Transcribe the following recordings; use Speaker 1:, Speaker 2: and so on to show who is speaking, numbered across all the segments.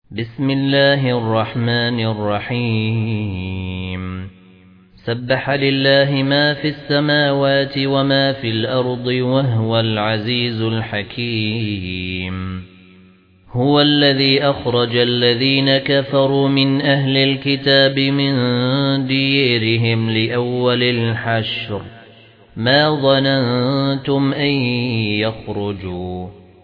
Speaker 1: بسم الله الرحمن الرحيم سبح لله ما في السماوات وما في الأرض وهو العزيز الحكيم هو الذي أخرج الذين كفروا من أهل الكتاب من ديرهم لأول الحشر ما ظننتم أن يخرجوا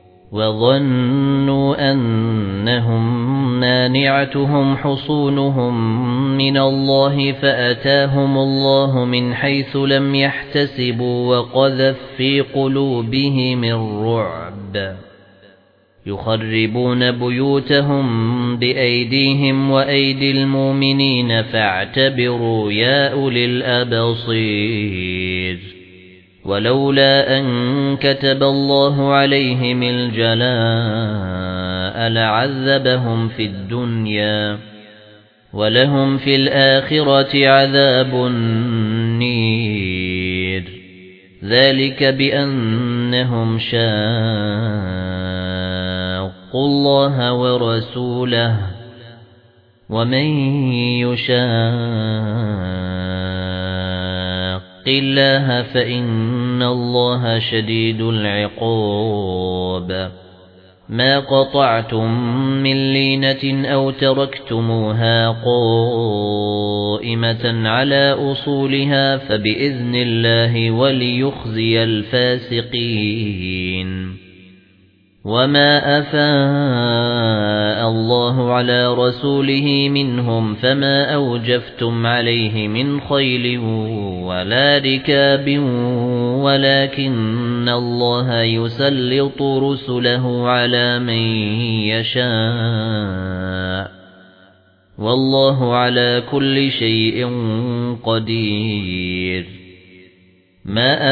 Speaker 1: وظنوا أنهم مانعتهم حصونهم من الله فأتاهم الله من حيث لم يحتسبوا وقذف في قلوبهم الرعب يخربون بيوتهم بأيديهم وأيدي المؤمنين فاعتبروا يا أولي الأبصير ولولا أن كتب الله عليهم الجلاء لعذبهم في الدنيا ولهم في الآخرة عذاب النير ذلك بأنهم شاقوا الله ورسوله ومن يشاق الله فإن الله شديد العقاب ما قطعتم من لينة أو تركتموها قائمة على أصولها فبإذن الله وليخزي الفاسقين وما أفاء الله على رسوله منهم فما أوجفتم عليه من خيل ولا ركاب ولكن الله يسلط رسله على من يشاء والله على كل شيء قدير ما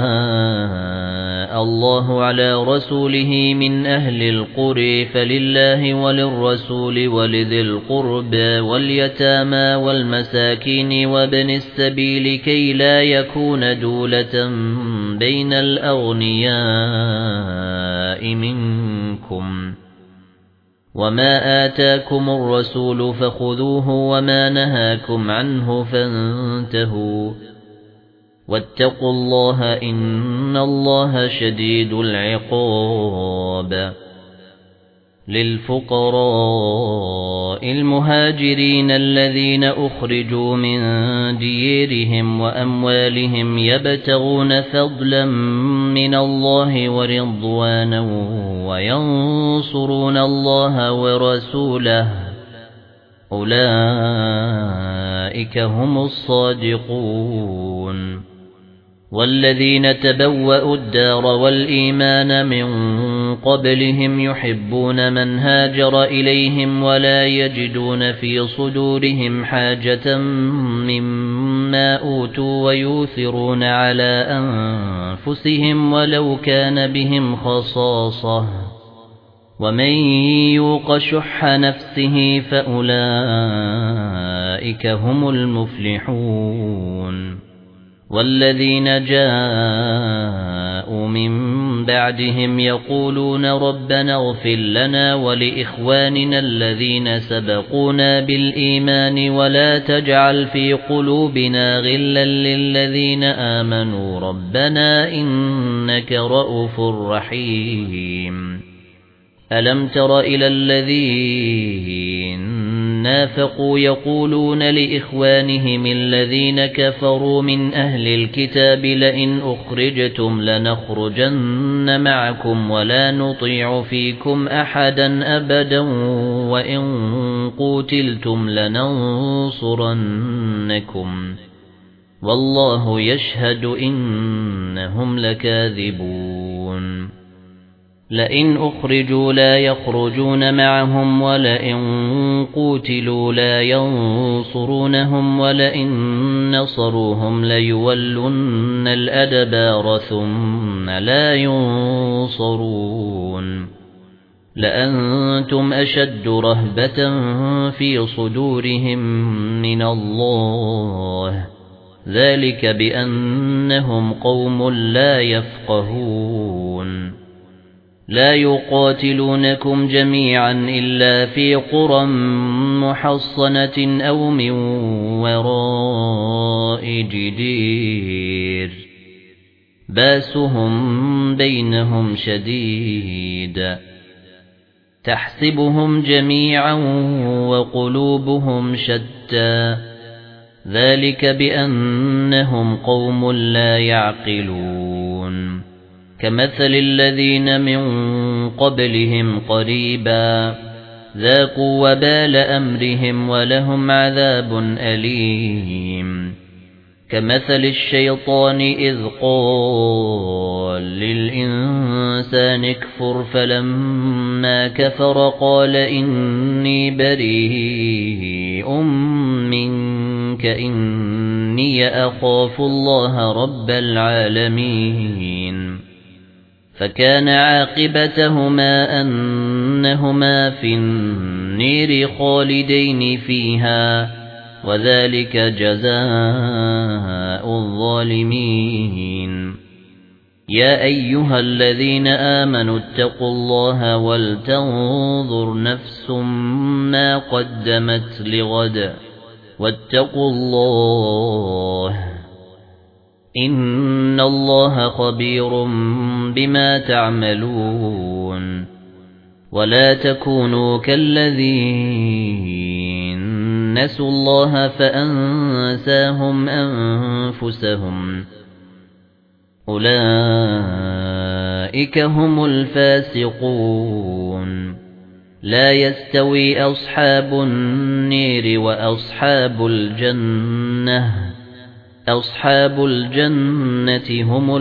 Speaker 1: أفاء الله على رسوله من أهل القرى فلله وللرسول ولذي القربى واليتامى والمساكين وابن السبيل كي لا يكون دولة بين الأغنياء منكم وما آتاكم الرسول فخذوه وما نهاكم عنه فانتهوا واتقوا الله إن الله شديد العقاب للفقراء المهاجرين الذين أخرجوا من ديرهم وأموالهم يبتغون فضلا من الله ورضوانا وينصرون الله ورسوله أولئك هم الصادقون والذين تبوأوا الدار والإيمان من قبلهم يحبون من هاجر إليهم ولا يجدون في صدورهم حاجة مما أوتوا ويؤثرون على أنفسهم ولو كان بهم خصاصة ومن يوق شح نفسه فأولئك هم المفلحون والذين جاءوا من بعدهم يقولون ربنا اغفر لنا ولإخواننا الذين سبقونا بالإيمان ولا تجعل في قلوبنا غلا للذين آمنوا ربنا إنك رؤوف رحيم ألم تر إلى الذين نافقوا يقولون لإخوانهم الذين كفروا من أهل الكتاب لئن أخرجتم لنخرجن معكم ولا نطيع فيكم أحدا أبدا وإن قتلتم لننصرنكم والله يشهد إنهم لكاذبون لئن أخرجوا لا يخرجون معهم ولئن قتلوا لا ينصرونهم ولئن نصروهم ليولن الأدبار ثم لا ينصرون لأنتم أشد رهبة في صدورهم من الله ذلك بأنهم قوم لا يفقهون لا يقاتلونكم جميعا إلا في قرى محصنة أو من وراء جدير باسهم بينهم شديد تحسبهم جميعا وقلوبهم شتى ذلك بأنهم قوم لا يعقلون كمثل الذين من قبلهم قريبا ذاقوا وبال أمرهم ولهم عذاب أليم كمثل الشيطان إذ قال للإنسان اكفر فلما كفر قال إني بريء منك إني أخاف الله رب العالمين فكان عاقبتهما أنهما في النير خالدين فيها وذلك جزاء الظالمين يا أيها الذين آمنوا اتقوا الله ولتنظر نفس ما قدمت لغد واتقوا الله إن الله خبير بما تعملون ولا تكونوا كالذين نسوا الله فأنساهم أنفسهم أولئك هم الفاسقون لا يستوي أصحاب النير وأصحاب الجنة أصحاب الجنة هم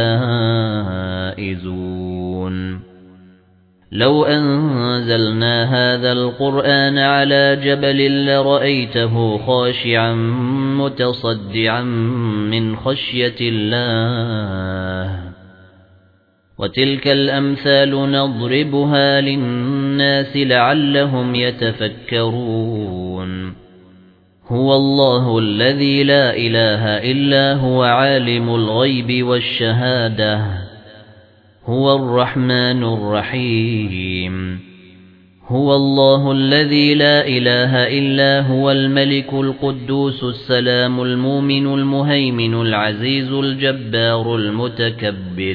Speaker 1: الفائزون لو أنزلنا هذا القرآن على جبل لرأيته خاشعا متصدعا من خشية الله وتلك الأمثال نضربها للناس لعلهم يتفكرون هو الله الذي لا إله إلا هو عالم الغيب والشهادة هو الرحمن الرحيم هو الله الذي لا إله إلا هو الملك القدوس السلام المؤمن المهيمن العزيز الجبار المتكبر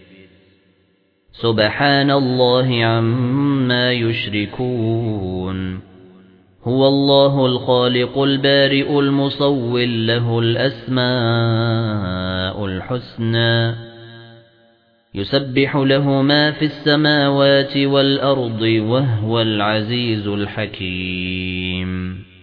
Speaker 1: سبحان الله عما يشركون هو الله الخالق البارئ المصور له الأسماء الحسنى يسبح له ما في السماوات والأرض وهو العزيز الحكيم